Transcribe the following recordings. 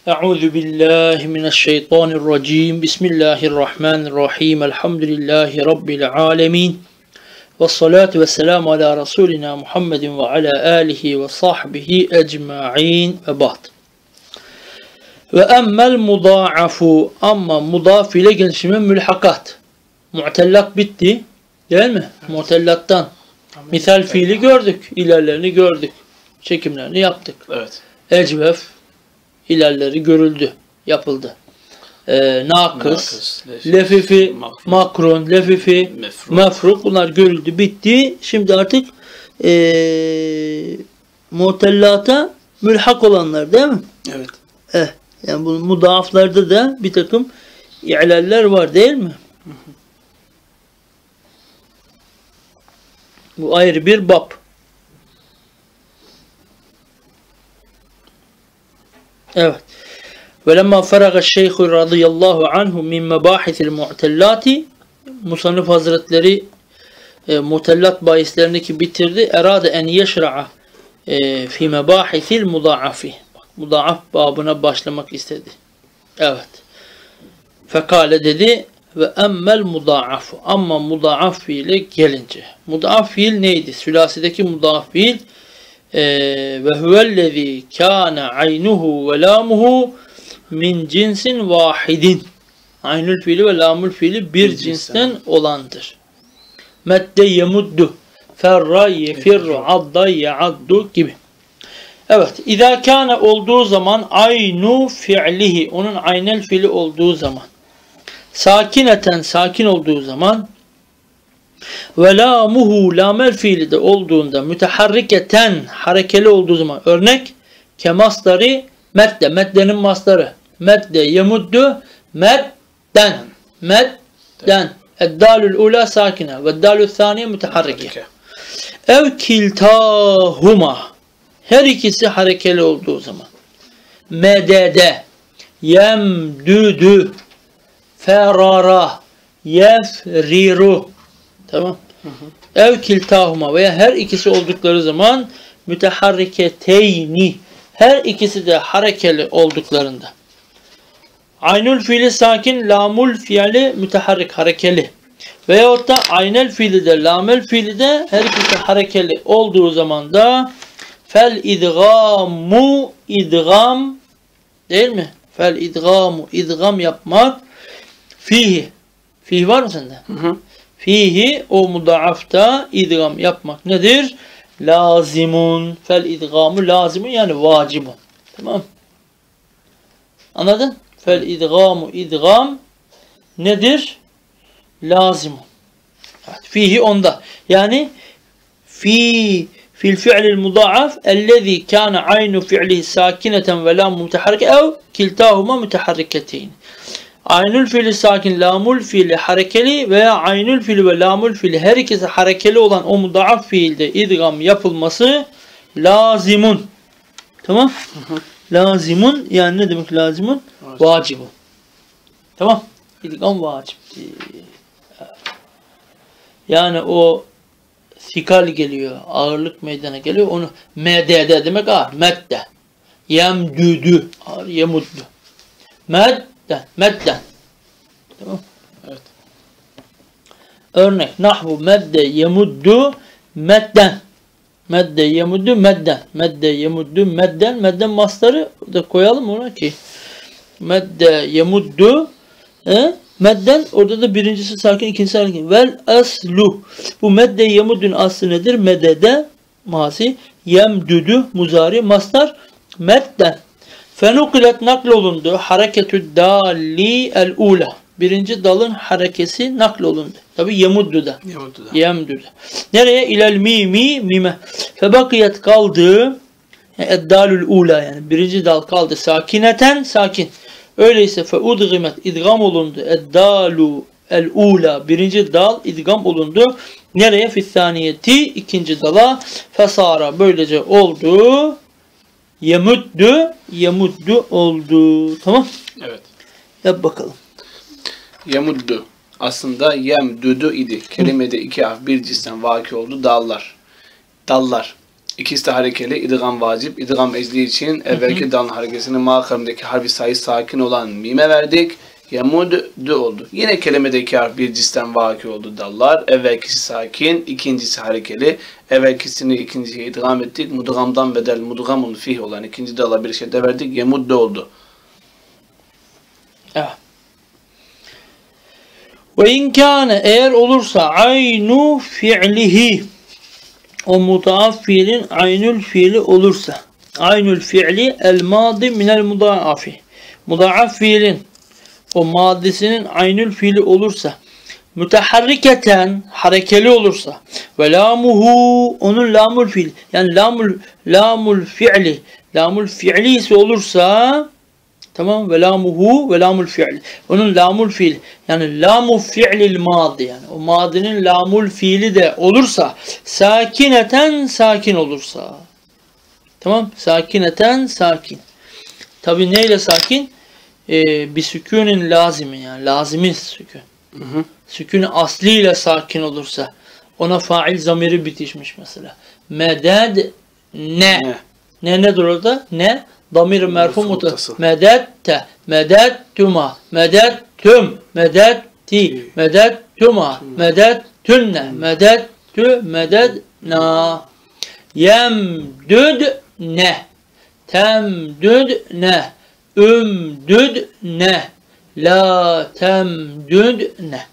Euzu billahi mineşşeytanirracim. Bismillahirrahmanirrahim. Elhamdülillahi rabbil alamin. Ves salatu vesselamu ala rasulina Muhammedin ve ala alihi ve sahbihi ecmaîn ve ba'd. Ve emmel mudâ'afu, amma mudâf ile gelişimi mülhakat. Mu'tellat bitti. Değil mi? Mu'tellattan. Misal fiili gördük. İlerlerini gördük. Çekimlerini yaptık. Evet. Ecvef ilerleri görüldü. Yapıldı. Nakıs, lefifi, makrun, lefifi, mefruk bunlar görüldü. Bitti. Şimdi artık mu'tellata mülhak olanlar değil mi? Evet. Yani bu mudaaflarda da bir takım i'laller var değil mi? Bu ayrı bir bab. Evet. Velemma feraga şeyhu radıyallahu anhu min mebahisil mu'tellati, Musannif Hazretleri mu'tellat bahislerini bitirdi. Erade en yeşra'a fi mebahisil mudaafi. Mudaaf babına başlamak istedi. Evet. Fekale dedi ve emmel mudaafu. Amma mudaaf fiile gelince. Mudaaf fiil neydi? Sülasideki mudaaf fiil ve huvellezî kâne aynuhu ve lâmuhu min cinsin vahidin. Aynül fiili ve lamül fiili bir cinsten olandır. Medde yemuddu, ferra yefirru, adda yeaddu gibi. Evet. İzâ kâne olduğu zaman aynu fi'lihi, onun aynel fiili olduğu zaman, sakineten sakin olduğu zaman ve lamuhu lamel fiili de olduğunda, müteharriketen harekeli olduğu zaman, örnek kemasları medde, meddenin mastarı medde yemuddu medden, medden, eddalül ula sakine ve dalül thaniye müteharrike, ev kiltahuma, her ikisi harekeli olduğu zaman, medede, yemdüdü, ferara, yefriru. Tamam. Ev kiltahuma, veya her ikisi oldukları zaman, müteharriketeyni, her ikisi de harekeli olduklarında. Aynül fiili sakin, lamul fiili müteharrik, harekeli. Veyahut da aynel fiili de, lamel fiili de her ikisi harekeli olduğu zaman da fel idgamu, idgam değil mi? Fel idgamu, idgam yapmak, fihi. Fihi var mı sende? Fihi, o mudaafta idgam yapmak nedir? Lazimun. Fel idgamu lazimun, yani vacibun. Tamam. Anladın? Fel idgamu, idgam nedir? Lazimun. Evet, fihi onda. Yani fil fi'lil mudaaf ellezî kâne aynu fi'lihi sâkineten ve lâmu müteharrike ev kiltâhuma müteharriketeyn. Aynül fiili sakin, lamul fiili harekeli veya aynül fiili ve lamul fiili her ikisi harekeli olan o mudaaf fiilde idgam yapılması lazimun. Tamam? Lazimun, yani ne demek lazimun? Vacibun. Tamam? İdgam vacip. Yani o sikal geliyor, ağırlık meydana geliyor. Onu medde demek ağır. Medde. Yemdüdü. Ağır, yemuddu. Medden. Tamam. Evet. Örnek. Nahvu medde yemuddu medden. Medde yemuddu medden. Medde yemuddu medden. Medden mastarı da koyalım ona ki. Medde yemuddu medden, orada da birincisi sakin, ikincisi sakin. Vel aslu. Bu medde yemuddun aslı nedir? Medede mazi, yemdüdü muzari, mastar medden. Fenukilet naklolundu hareketü dali el ula. Birinci dalın harekesi naklolundu. Tabi yemuddu'da. Yemdü'da. Nereye? İlel mimi, mime. Febakiyet kaldı. Eddalül ula, yani birinci dal kaldı. Sakineten, sakin. Öyleyse feudgimet, idgam olundu. Eddalu el ula, birinci dal idgam olundu. Nereye? Fissaniyeti, ikinci dala. Fesara, böylece oldu. Yemuddu oldu. Tamam. Evet. Yap bakalım. Yemuddu. Aslında yemdudu idi. Kelimede iki harf bir cinsten vaki oldu. Dallar. İkisi de harekeli. İdgam vacip. İdgam ecli için evvelki dalın harekesini makamdaki harfi sayı sakin olan mime verdik. Yemuddu oldu. Yine kelimedeki harf bir cinsten vaki oldu dallar. Evvelkisi sakin, ikincisi harekeli. Evvelkisini ikinciye idgam ettik. Mudgamdan bedel mudgamun fih olan ikinci dala bir şedde verdik. Yemuddu oldu. Evet. Ve in kâne eğer olursa aynu fi'lihi o mudaaf fiilin aynül fiili olursa aynül fiili el madi minel mudaafi mudaaf fiilin o madisinin aynül fiili olursa müteharriketen harekeli olursa ve lamuhu onun lamul fiil yani lamul fiili ise olursa tamam ve lamuhu ve lamul fiil onun lamul fiil yani lamu fiilil madi yani o madinin lamul fiili de olursa sakineten sakin olursa tamam sakineten sakin tabi neyle sakin bir sükûnin lazimi yani lazimi sükûn sükûn asliyle sakin olursa ona fail zamiri bitişmiş mesela meded nedir orada ne damir merfu mutasıl medette medettuma medettum medetti medettuma medettünne medettü mededna yemdüdne temdüdne ümdüdne la temdüdne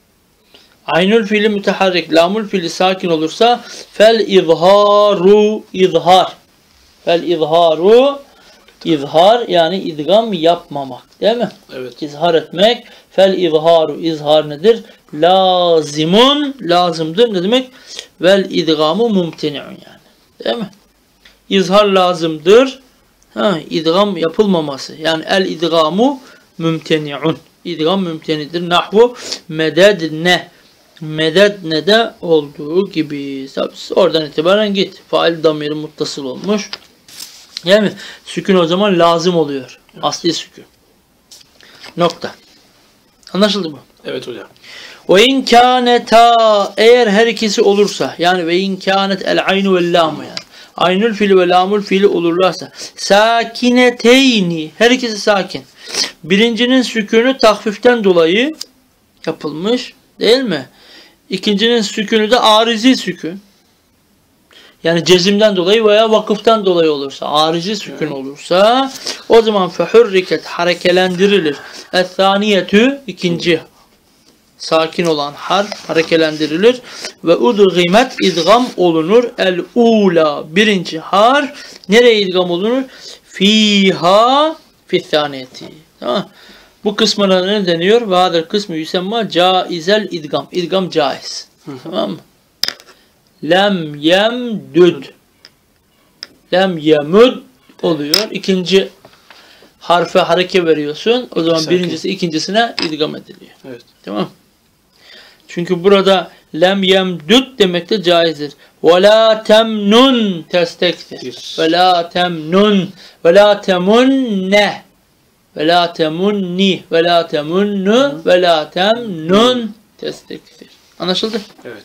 aynül fiili müteharrik lamul fiili sakin olursa fel izharu izhar fel izharu izhar yani idgam yapmamak değil mi? Evet. İzhar etmek. Fel izharu izhar nedir? Lazimun lazımdır. Ne demek? Vel idgamu mumteni'un yani. Değil mi? İzhar lazımdır. İdgam yapılmaması. Yani el idgamu mumteni'un. İdgam mümtenidir. Nahvu mededne. Mededne de olduğu gibi. Oradan itibaren git. Fail damiri muttasıl olmuş. Yani sükun o zaman lazım oluyor. Asli sükun. Nokta. Anlaşıldı mı? Evet hocam. Ve in kâneta eğer her ikisi olursa yani ve in kânet el aynu vel lamu yani aynül fiili ve lamul fiili olurlarsa sakineteyni her ikisi sakin. Birincinin sükûnü tahfiften dolayı yapılmış değil mi? İkincinin sükûnü de arizi sükûn. Yani cezimden dolayı veya vakıftan dolayı olursa, arizi sükun olursa o zaman fehurriket harekelendirilir. Es-saniyetü ikinci sakin olan harf harekelendirilir ve udgimet idgam olunur. El-ula birinci harf nereye idgam olunur? Fiha fi-saniyeti. Tamam. Bu kısmına ne deniyor? Ve hadel kısmı yusemma caizel idgam. İdgam caiz. Tamam mı? Lem yemdüd. Lem yemud oluyor. İkinci harfe hareke veriyorsun. O zaman birincisi ikincisine idgam ediliyor. Evet. Tamam. Çünkü burada lem yemdüd demek de caizdir. Ve la temnun testektir. Ve la temnun. Ve la temunne. Ve la temunni. Ve la temunnu. Ve la temnun testektir. Anlaşıldı? Evet.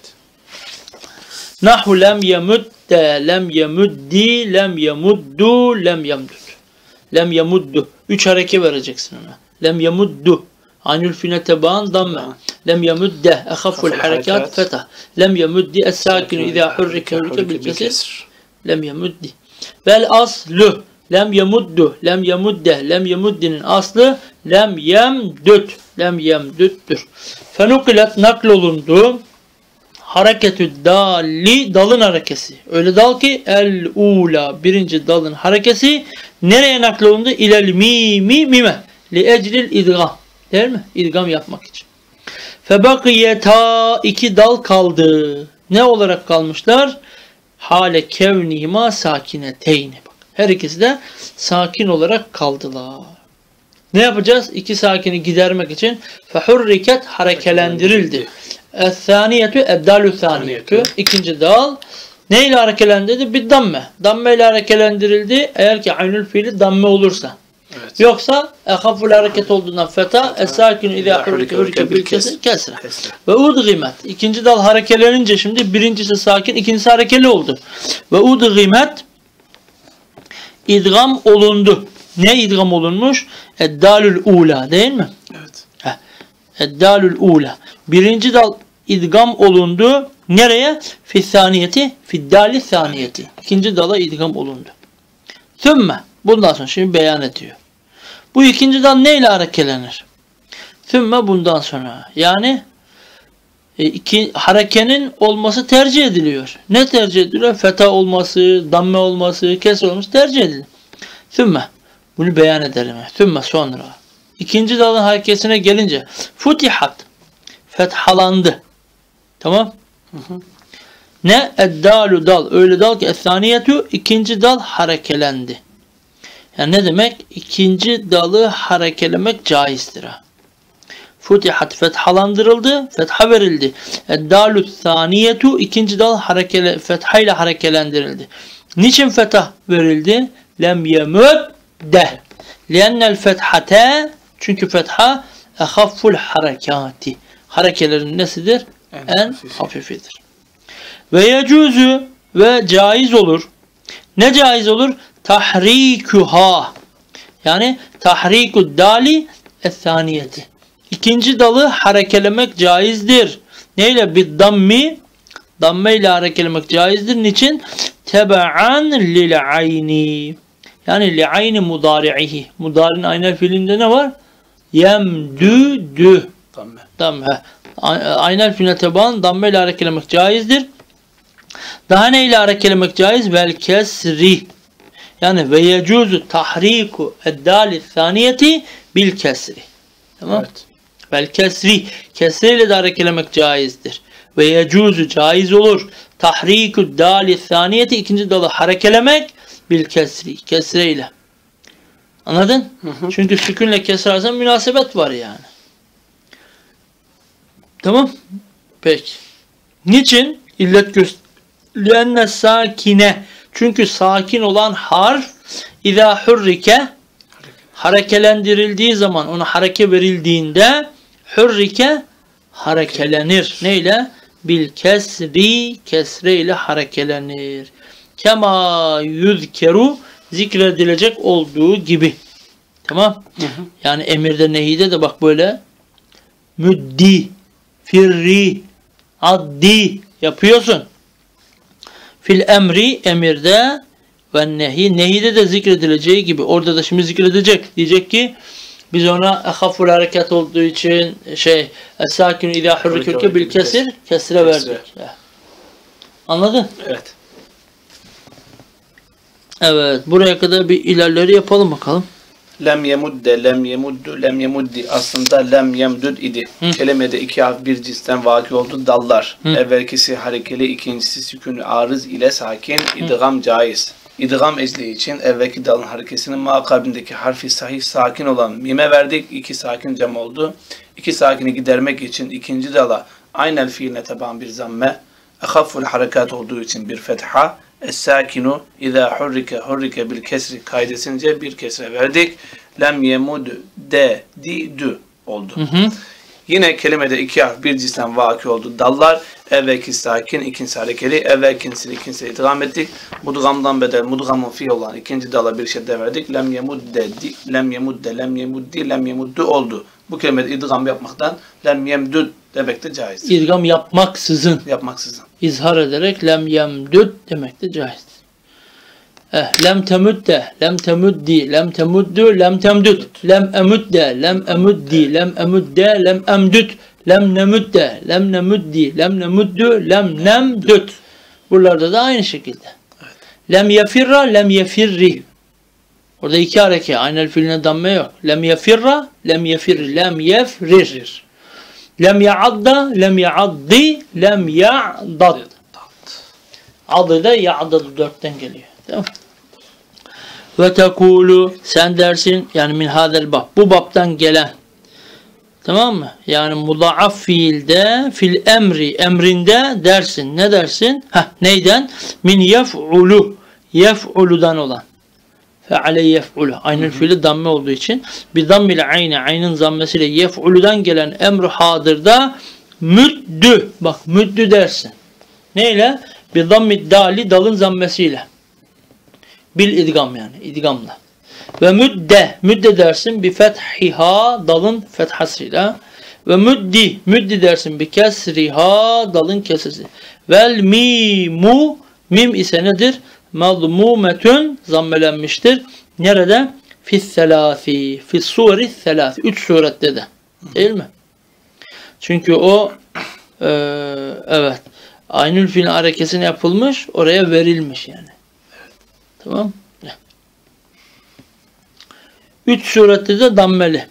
Nahu lem yemudde, lem yemuddi, lem yemuddu, lem yemdud. Lem yemuddu. 3 hareke vereceksin ona. Lem yemuddu. Aynül fiine tebaan damme. Lem yemudde. Ehafful harekat fetah. Lem yemuddi. Es-sakinu izâ hurrike bil kesir. Lem yemuddi. Vel aslu. Lem yemuddu. Lem yemudde. Lem yemuddinin aslı lem yemdud. Lem yemduddur. Fenukilet naklolundu. Hareketü dali dalın harekesi. Öyle dal ki el-ula birinci dalın harekesi nereye naklolundu? İlel mimi mime. Li eclil idgam. Değil mi? İdgam yapmak için. Febakiyeta iki dal kaldı. Ne olarak kalmışlar? Hale kevnihima sakineteyni. Bak. Her ikisi de sakin olarak kaldılar. Ne yapacağız? İki sakini gidermek için fehurriket harekelendirildi. Es-saniyetü eddalü saniyetü. İkinci dal. Neyle harekelendirildi? Bir damme. Damme ile harekelendirildi. Eğer ki aynül fiili damme olursa. Evet. Yoksa ehaful hareket olduğundan feta, es-sakinu izâ hurrike bil kesre. Ve udgimet. İkinci dal harekelenince şimdi birincisi sakin, ikincisi harekeli oldu. Ve udgimet idgam olundu. Ne idgam olunmuş? Eddalül ula değil mi? Evet. Eddalül ula. Birinci dal idgam olundu. Nereye? Fissaniyeti, fiddali saniyeti. İkinci dala idgam olundu. Sümme. Bundan sonra şimdi beyan ediyor. Bu ikinci dal neyle harekelenir? Sümme bundan sonra. Yani harekenin olması tercih ediliyor. Ne tercih ediliyor? Feta olması, damme olması, kesre olması tercih edilir. Sümme. Bunu beyan edelim. Sümme sonra. İkinci dalın harekesine gelince futihat. Fethalandı. Tamam. Ne? Eddalu dal. Öyle dal ki es-saniyetu ikinci dal harekelendi. Yani ne demek? İkinci dalı harekelemek caizdir. Futihat fethalandırıldı, fetha verildi. Eddalu saniyetu ikinci dal fethayla harekelendirildi. Niçin fetha verildi? Lem yemudde. Liennel fethate çünkü fetha ehafful harekati. Harekelerin nesidir? En hafifidir. Ve yecuzu ve caiz olur. Ne caiz olur? Tahrikuha. Yani tahrikud dali es-saniyeti. İkinci dalı harekelemek caizdir. Neyle? Bid-dammi. Damme ile harekelemek caizdir. Niçin? Teba'an lil ayni. Yani li ayni mudari'ihi. Mudari'nin aynel fiilinde ne var? Yemdüdü. Damme. Aynel fiiline teban damme ile harekelemek caizdir. Daha ne ile harekelemek caiz? Vel kesri. Yani ve yecuzu tahriku eddali saniyeti bil kesri. Tamam? Evet. Vel kesri. Kesreyle de harekelemek caizdir. Ve yecuzu caiz olur. Tahriku dali saniyeti ikinci dalı harekelemek bil kesri. Kesreyle. Anladın? Çünkü sükünle kesre arasında münasebet var yani. Tamam? Peki. Niçin? İllet gösteriyor. Sakine. Çünkü sakin olan harf izâ hurrike harekelendirildiği zaman ona hareke verildiğinde hurrike harekelenir. Neyle? Bil kesri kesre ile harekelenir. Kema yüzkeru zikredilecek olduğu gibi. Tamam? Yani emirde nehide de bak böyle müddi, firri, addi yapıyorsun. Fil emri emirde ve nehide de zikredileceği gibi. Orada da şimdi zikredecek. Diyecek ki biz ona ehaful hareket olduğu için es-sakinu izâ hurrike bil kesre verdik. Anladın? Evet. Evet. Buraya kadar bir ilerleri yapalım bakalım. Lem yemudde, lem yemuddu, lem yemuddi. Aslında lem yemdud idi. Kelimede iki harf bir cinsten vaki oldu. Dallar. Evvelkisi harekeli, ikincisi sükûn-ü arız ile sakin. İdgam caiz. İdgam ecli için evvelki dalın harekesinin makabindeki harfi sahih sakin olan mime verdik. İki sakin cem oldu. İki sakini gidermek için ikinci dala aynel fiiline taban bir zamme. Ehafful harekat olduğu için bir fetha. Es-sakinu izâ hurrike bil kesri kaidesince bir kesre verdik. Lem yemud de di dü oldu. Yine kelimede iki harf bir cinsten vaki oldu. Dallar evvelki sakin, ikincisi harekeli, evvelkinsini ikincisi idgam ettik. Mudgamdan bedel mudgamın fi olan ikinci dala bir şedde verdik. Lem yemudde di, lem yemudde, lem yemuddi, lem yemuddu oldu. Bu kelimede idgam yapmaktan lem yemdud demek de caizdir. İdgam yapmaksızın. İzhar ederek lem yemdud demek de caizdir. Lem temudde, lem temuddi, lem temuddu, lem temdud, lem emudde, lem emuddi, lem emudde, lem emdud, lem nemudde, lem nemuddi, lem nemuddu, lem nemdud. Buralarda da aynı şekilde. Evet. Lem yefirra, lem yefirri. Orada iki hareke. Aynel fiiline damme yok. Lem yefirra, lem yefirri, lem yefrir. Lem ya'adda, lem ya'addi, lem ya'dad. Adı da ya'dadı dörtten geliyor. Tamam. Ve tekulu sen dersin yani min hadel bab. Bu babtan gelen. Tamam mı? Yani mudaaf fiilde fil emrinde dersin. Ne dersin? Neyden? Min yef'ulu. Yef'uludan olan. feale yef'ulu. Aynül fiili damme olduğu için. Bir dammile ayne, ayının zammesiyle yef'uludan gelen emru hadırda müddü. Bak müddü dersin. Neyle? Bir dammid dali, dalın zammesiyle. Bil idgam yani. İdgamla. Ve müdde. Müdde dersin bir fethiha, dalın fethasıyla. Ve müddi dersin bir kesriha, dalın kesrisi. Vel mimu, mim ise nedir? Mazmumetün, zammelenmiştir. Nerede? Fisselâfi, fissûri selâfi. 3 surette de. Değil mi? Çünkü o evet. Aynül fiil harekesine yapılmış, oraya verilmiş yani. Tamam. 3 surette de dammeli.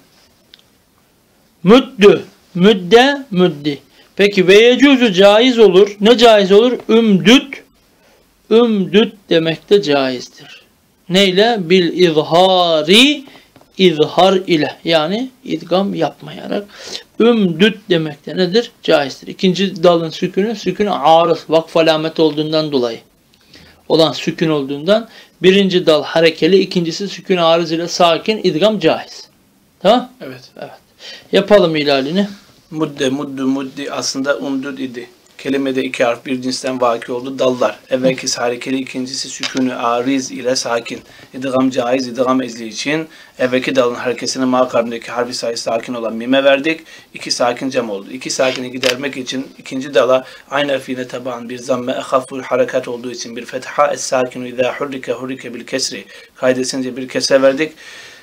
Müddü, müdde, müddi. Peki ve yecuzu caiz olur. Ne caiz olur? Ümdüt. Ümdüt demek de caizdir. Neyle? Bil izhari, izhar ile. Yani idgam yapmayarak. Ümdüt demek de nedir? Caizdir. İkinci dalın sükünü arız, vakf alameti olduğundan dolayı. Olan sükün olduğundan. Birinci dal harekeli, ikincisi sükün arız ile sakin, idgam caiz. Tamam? Evet. Evet. Yapalım ilalini. Muddi aslında umdud idi. Kelimede 2 harf bir cinsten vaki oldu. Dallar. Evvelkisi harekeli, ikincisi sükûnü ariz ile sakin. İdgam caiz, idgam ezli için evvelki dalın harekesine makabındaki harfi sayısı sakin olan mime verdik. 2 sakin cem oldu. 2 sakini gidermek için ikinci dala aynı fiile taban bir zamme ehaful harekat olduğu için bir fetha es sakinu izâ hurrike bil kesri kaydesince bir kesre verdik.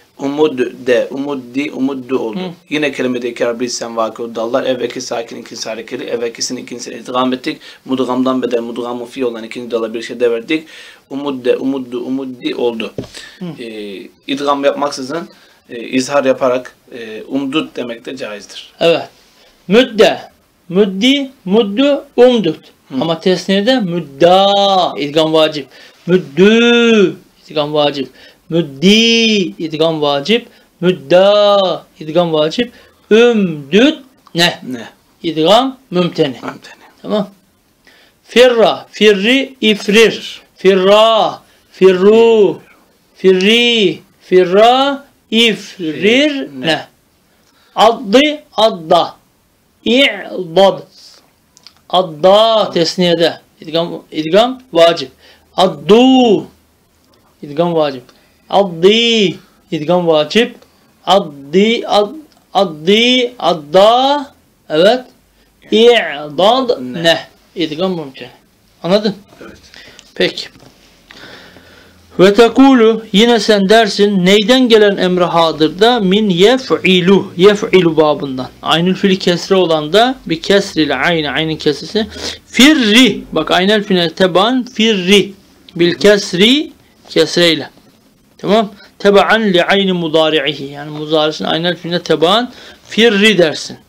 Umuddu oldu. Yine kelimede 2 harf bir cinsten vaki oldu. Dallar evvelki sakin, ikincisi harekeli, evvelkisinin ikincisini idgam ettik. Mudgamdan bedel, mudgamı fi olan ikinci dala bir şey de verdik. Umuddi oldu. İdgam yapmaksızın izhar yaparak umdud demek de caizdir. Evet. Müdde, müddi, muddu, umdud. Ama tesniyede müdda, idgam vacip. Müddü, idgam vacip. Müddi, idgam vacip. Müdda, idgam vacip. Ümdüd, ne? İdgam mümteni. Tamam. Firra, firri, ifrir. Firra, firru, firri, firra, ifrir, ne? Addı, adda. İ'dad. Adda tesniyede. İdgam vacip. Addu. İdgam vacip. Addi. İdgam vacip. Addi. Adda. Evet. İ'dad. Ne? İdgam mümkün. Anladın? Evet. Peki. Ve tekulu yine sen dersin neyden gelen emre hadırda min yef'ilu babından. Aynül fiili kesre olan da bir kesri ile aynen kesresi firri. Bak aynel fiile teban firri bil kesri kesreyle. Tamam? Teban li ayni mudari'ihi. Yani muzarisin aynel fiile teban firri dersin.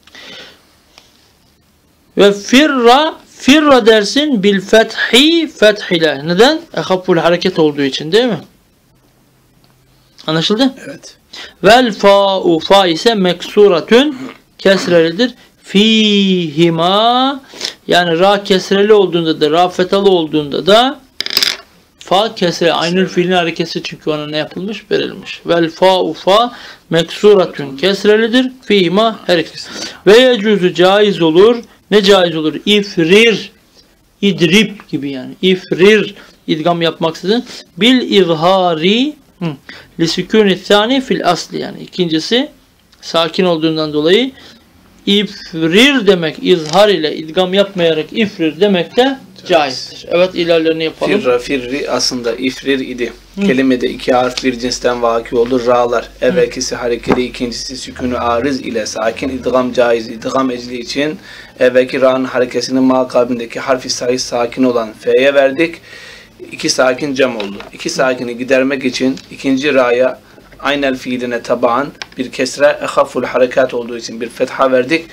Ve firra dersin bil fethi ile. Neden? Ehaful hareket olduğu için değil mi? Anlaşıldı? Evet. Vel fa ise meksuratun kesrelidir. Fihima yani ra kesreli olduğunda da ra fetalı olduğunda da fa kesre aynül fiilin hareketi çünkü ona ne yapılmış? Verilmiş. Vel fa meksuratun kesrelidir. Fihima her ikisi. Ve yecuzu caiz olur. Ne caiz olur? İfrir, idrib gibi yani. İfrir, idgam yapmaksızın. Bil izhari li sükûni thani fil asli yani. İkincisi sakin olduğundan dolayı ifrir demek izhar ile idgam yapmayarak ifrir demek de caizdir. Evet ilerlerini yapalım. Firri aslında ifrir idi. Kelimede 2 harf bir cinsten vaki olur. Ra'lar. Evvelkisi harekeli, ikincisi sükûnü ariz ile sakin. İdgam caiz. İdgam ecli için evvelki ra'nın harekesinin makabindeki harfi sayısı sakin olan f'ye verdik. 2 sakin cem oldu. 2 sakini gidermek için ikinci ra'ya aynel fiiline taban bir kesre ehaful harekat olduğu için bir fetha verdik.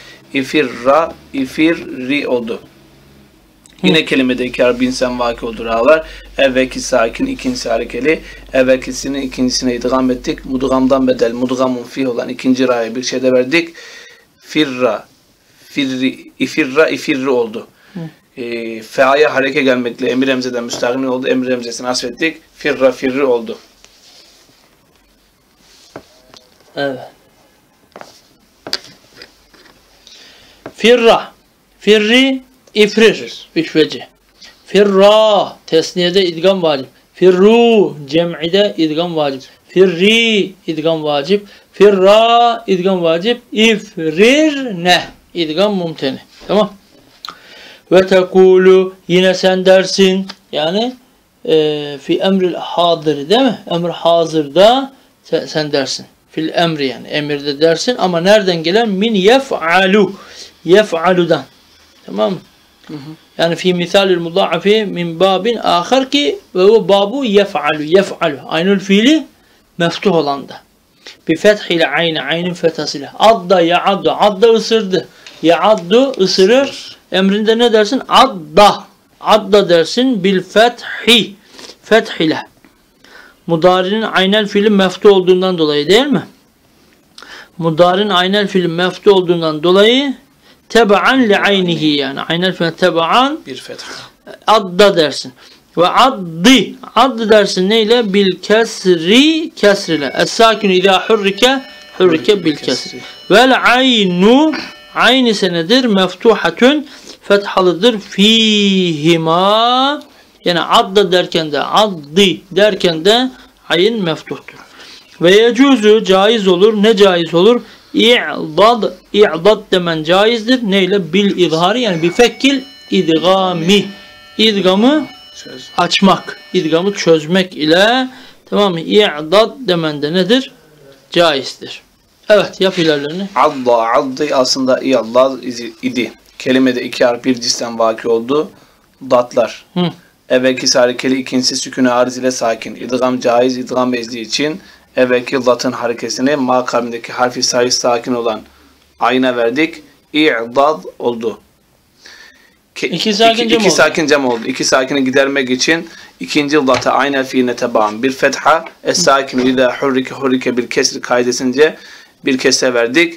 İfirri oldu. Yine kelimede 2 harf binsen vaki oldu ra'lar. Evvelki sakin, ikincisi harekeli. Evvelkisini ikincisine idgam ettik. Mudgamdan bedel, mudgamun fih olan ikinci ra'ya bir şey de verdik. İfirri oldu. Fe'ye hareke gelmekle emir emzeden müstahni oldu. Emir emzesini asfettik. Firri oldu. Evet. Firra. Firri. İfrir. Üç veci. Firra. Tesniyede idgam vacip. Firru. Cem'ide idgam vacip. Firri. İdgam vacip. Firra. İdgam vacip. İfrirne. İdgam mumteni. Tamam. Ve tekulu. Yine sen dersin. Yani fi emril hadir değil mi? Emr hazırda sen dersin. Fil emri yani. Emirde dersin ama nereden gelen? Min yef'alu. Yef'aludan. Tamam mı? Yani fi misalil mudaafi min babin ahar ki ve o babu yef'alu. Yef'alu. Aynül fiili meftuh olanda. Bi fethile ayni. Aynin fethasıyla. Adda ya'addu. Adda ısırdı. Ya'addu ısırır. Emrinde ne dersin? Adda. Adda dersin bil fethi. Feth ile. Mudari'nin aynel fiili meftu olduğundan dolayı değil mi? Mudari'nin aynel fiili meftu olduğundan dolayı teba'an li aynihi yani. Aynel fiili teba'an Bir fetha. adda dersin. Ve addi. Addi dersin neyle? Bil kesri kesrile. Es-sakin idâ hurrike bil kesri. Vel aynu ayn ise nedir? Meftuhatun fethalıdır fihima. Yani adda derken de addi derken de ayn meftuhtur. Ve yecuzu caiz olur. Ne caiz olur? İ'dad. İ'dad demen caizdir. Neyle? Bil izhari yani bi fekkil idgami. İdgamı açmak. İdgamı çözmek ile tamam mı? İ'dad demen de nedir? Caizdir. Evet yap ilerlerini. Addı aslında i'dad idi. Kelimede iki harf bir cinsten vaki oldu. Datlar. Evvelki sarikeli ikincisi sükûn-i arız ile sakin. İdgam caiz, idgam ezli için evvelki zatın harekesini ma kavmindeki harfi sayıs sakin olan ayna verdik. İ'dad oldu. İki sakin cem oldu. İki sakini gidermek için ikinci zata ayna fiiline tebaan bir fetha es-sakinu idâ hurrike bir kesri kaidesince bir kesre verdik.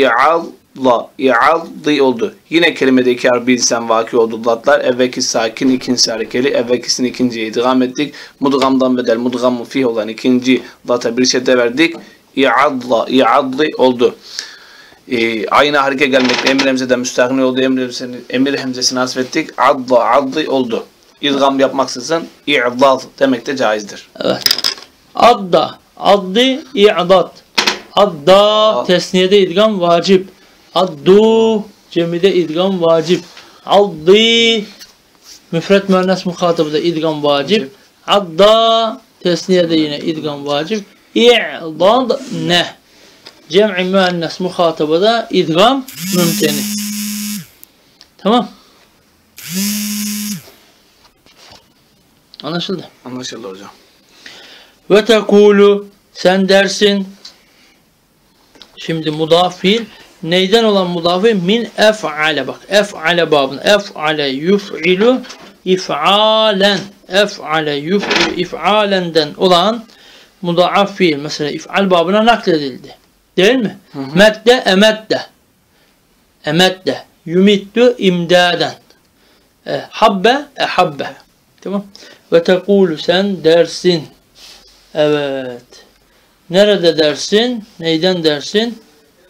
İ'addi oldu. Yine kelimede iki harf bir cinsten vaki oldu zatlar. Evvelki sakin, ikincisi harekeli. Evvelkisini ikinciye idgam ettik. Mudgamdan bedel, mudgamı fih olan ikinci zata bir şedde verdik. İ'addi oldu. Aynı hareket gelmekle emir hemzeden müstahni oldu. Emir hemzesini hasfettik. Addi oldu. İdgam yapmaksızın i'dad demek de caizdir. Evet. Adda. Addi i'dad. Adda tesniyede idgam vacip. Addu cemide idgam vacip. Addi müfret müennes muhatabıda idgam vacip. Adda tesniyede yine idgam vacip. İ'dad ne? Cem'i müennes muhatabada idgam mümteni. Tamam. Anlaşıldı. Anlaşıldı hocam. Ve tekulu sen dersin. Şimdi mudaf fiil neyden olan mudafı? Min ef'ale bak. Ef'ale babın. Ef'ale yuf'ilu if'alen. Ef'ale yuf'ilu if'alenden olan mudaaf fiil. Mesela if'al babına nakledildi. Değil mi? Medde emedde. Emedde. Yumittu imdaden. Habbe ehabbe. Tamam. Ve tekulu sen dersin. Evet. Nerede dersin? Neyden dersin?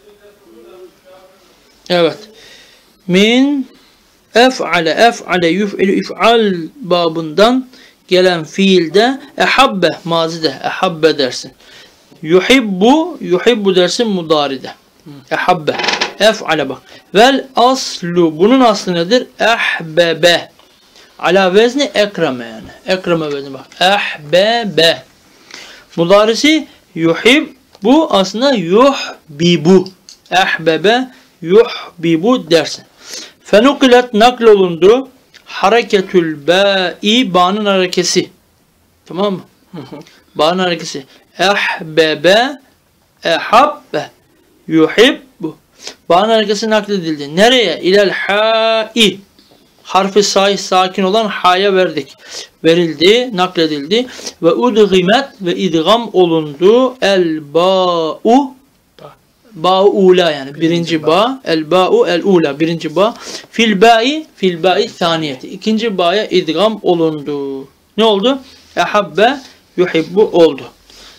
Evet. Min ef'ale yuf'ilu if'al babından gelen fiilde ehabbe mazide ehabbe dersin. Yuhibbu dersin mudaride. Ehabbe. Ef'ale bak. Vel aslu. Bunun aslı nedir? Ehbebe. Ala vezni ekreme yani. Ekreme vezni bak. Ehbebe. Mudarisi yuhibbu aslında yuhbibu. Ehbebe yuhbibu dersin. Fenukilet naklolundu. Hareketül ba'i ba'nın harekesi. Tamam mı? Ba'nın harekesi. Ehbebe ehabbe yuhibbu. Ba'nın harekesi nakledildi. Nereye? İlel ha'i. Harfi sakin olan ha'ya verdik. Verildi, nakledildi. Ve udgimet ve idgam olundu. El ba'u ba'u ula yani birinci ba. El ba'u el ula birinci ba. Fil ba'i saniyeti. İkinci ba'ya idgam olundu. Ne oldu? Ehabbe yuhibbu oldu.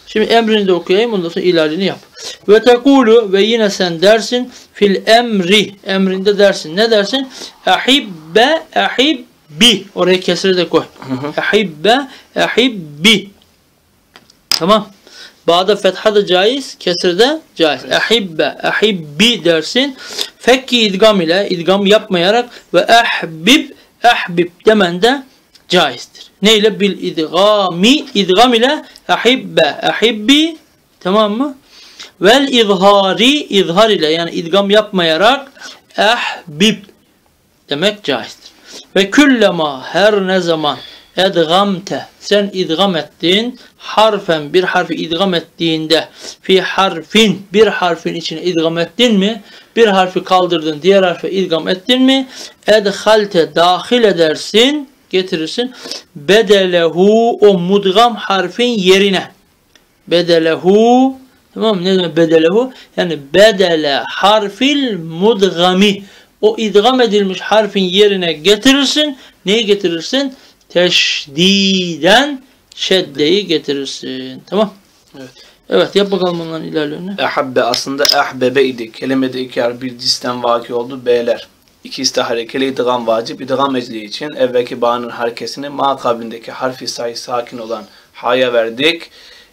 Şimdi emrini de okuyayım, ondan sonra ilalini yap. Ve tekulu, ve yine sen dersin fil emri, emrinde dersin. Ne dersin? Ahibbe ahibbi. Oraya kesre de koy. Ahibbe ahibbi. Tamam. Ba'da fetha da caiz, kesre de caiz. Ahibbe ahibbi dersin. Fekki idgam ile, idgam yapmayarak ve ahbib ahbib demen de caizdir. Neyle? Bil idgami, idgam ile ahibbe ahibbi, tamam mı? Vel izhari, izhar ile, yani idgam yapmayarak ahbib demek caizdir. Ve küllema, her ne zaman edgamte, sen idgam ettin, harfen, bir harfi idgam ettiğinde, fi harfin, bir harfin içine idgam ettin mi, bir harfi kaldırdın, diğer harfe idgam ettin mi, edhalte, dahil edersin, getirirsin, bedelehu, o mudgam harfin yerine, bedelehu, tamam mı? Ne demek bedelehu? Yani bedele harfil mudgami, o idgam edilmiş harfin yerine getirirsin. Neyi getirirsin? Teşdiden şeddeyi getirirsin. Tamam. Evet. Evet, yap bakalım onların ilerlerini. Ehabbe aslında ehbebe idi. Kelimede iki harf bir cinsten vaki oldu. B'ler. İkisi de harekeli, idgam vacip. İdgam ecli için evvelki bağının harekesini ma kablindeki harfi sakin olan ha'ya verdik.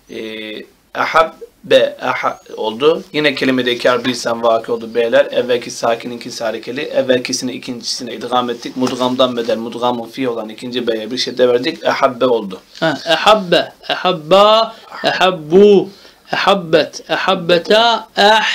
Ehabbe oldu. Yine kelimede iki harf bir cinsten vaki oldu. B'ler. Evvelki sakin, ikincisi harekeli. Evvelkisini ikincisine idgam ettik. Mudgamdan bedel, mudgamın fi olan ikinci B'ye bir şedde verdik. Ehabbe oldu. Ehabbe, ehabba, ehabbu, ehabbet, ehabbeta,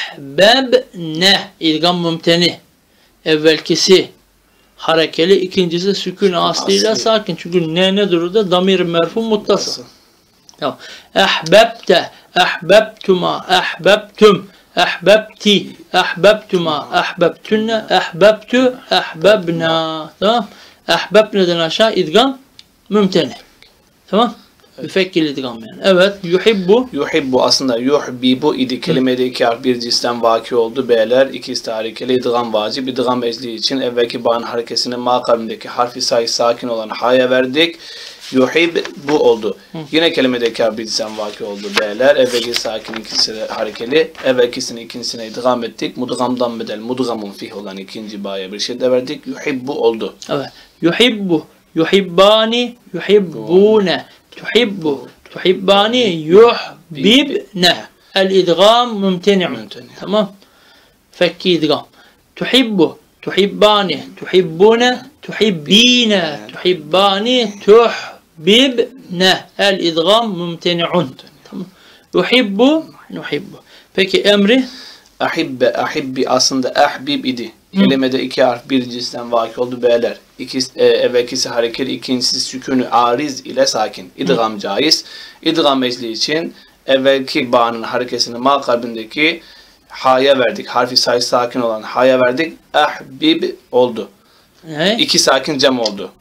ehbebne. İdgam mümteni. Evvelkisi harekeli, ikincisi sükun aslıyla sakin. Çünkü ne durur da damir merfu muttasıl. Tamam. Ehbebte, ehbebtuma, ehbebtum, ehbebti, ehbebtuma, ehbebtünne, ehbebtü, ehbebna. Tamam. Ehbebneden aşağı idgam mümteni. Tamam. Müfekkil idgam yani. Evet. Yuhibbu. Yuhibbu aslında yuhbibu idi. Kelimede iki harf bir cinsten vaki oldu. B'ler. İkisi de harekeli. İdgam vacip. İdgam ecli için evvelki bağın harekesini ma kablindeki harfi sakin olan ha'ya verdik. Yuhibbu oldu. Yine kelimede iki harf bir cinsten vaki oldu. B'ler. Evvelki sakin, ikisi de harekeli. Evvelkisini ikincisine idgam ettik. Mudgamdan bedel, mudgamın fih olan ikinci ba'ya bir şedde verdik. Yuhibbu oldu. Evet. Yuhibbu. Yuhibbani. Yuhibbune. Tuhibbu, tuhibbani, yuhbibne. El-idgam mümteni'un. Tamam. Fekki idgam. Tuhibbu, tuhibbani, tuhibbune, tuhibbine, tuhibbani, tuhbibne. El-idgam mümteni'un. Tamam. Yuhibbu, nuhibbu. Peki emri? Ahibbe, ahibbi aslında ahbib idi. Kelimede iki harf bir cinsten vaki oldu. B'ler. Evvelkisi harekeli, ikincisi sükûnü ariz ile sakin. İdgam caiz. İdgam ecli için evvelki bağının harekesini ma kalbindeki ha'ya verdik. Harfi sakin olan ha'ya verdik. Ahbib oldu. Ne? İki sakin cem oldu.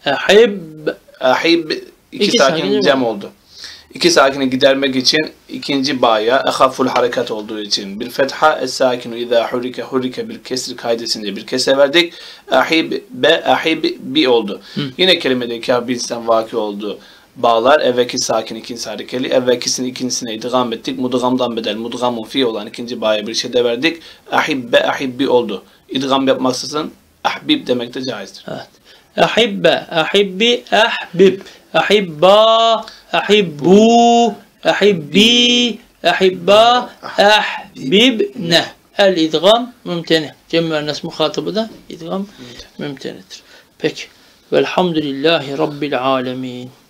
Ahib iki sakin cem oldu. İki sakini gidermek için ikinci ba'ya ehaful harekat olduğu için bir fetha es-sakinu izâ hurrike bir kesri kaidesince bir kese verdik. Ahib bi oldu. Yine kelimede iki harf bir cinsten vaki oldu. Bağlar evvelki sakin, ikincisi harekeli. Evvelkisini ikincisine idgam ettik. Mudgamdan bedel, mudgamun fi olan ikinci ba'ya bir şedde verdik. Ahibbi oldu. İdgam yapmaksızın ahbib demek de caizdir. Evet. Ahibbe, ahibbi, ahbib, ahibba, ahibbu, ahibbi, ahibba, ahbibne. El-idgam mümteni. Cem ve nes muhatabı da idgam mümtenidir. Peki. Velhamdülillahi Rabbil alemin.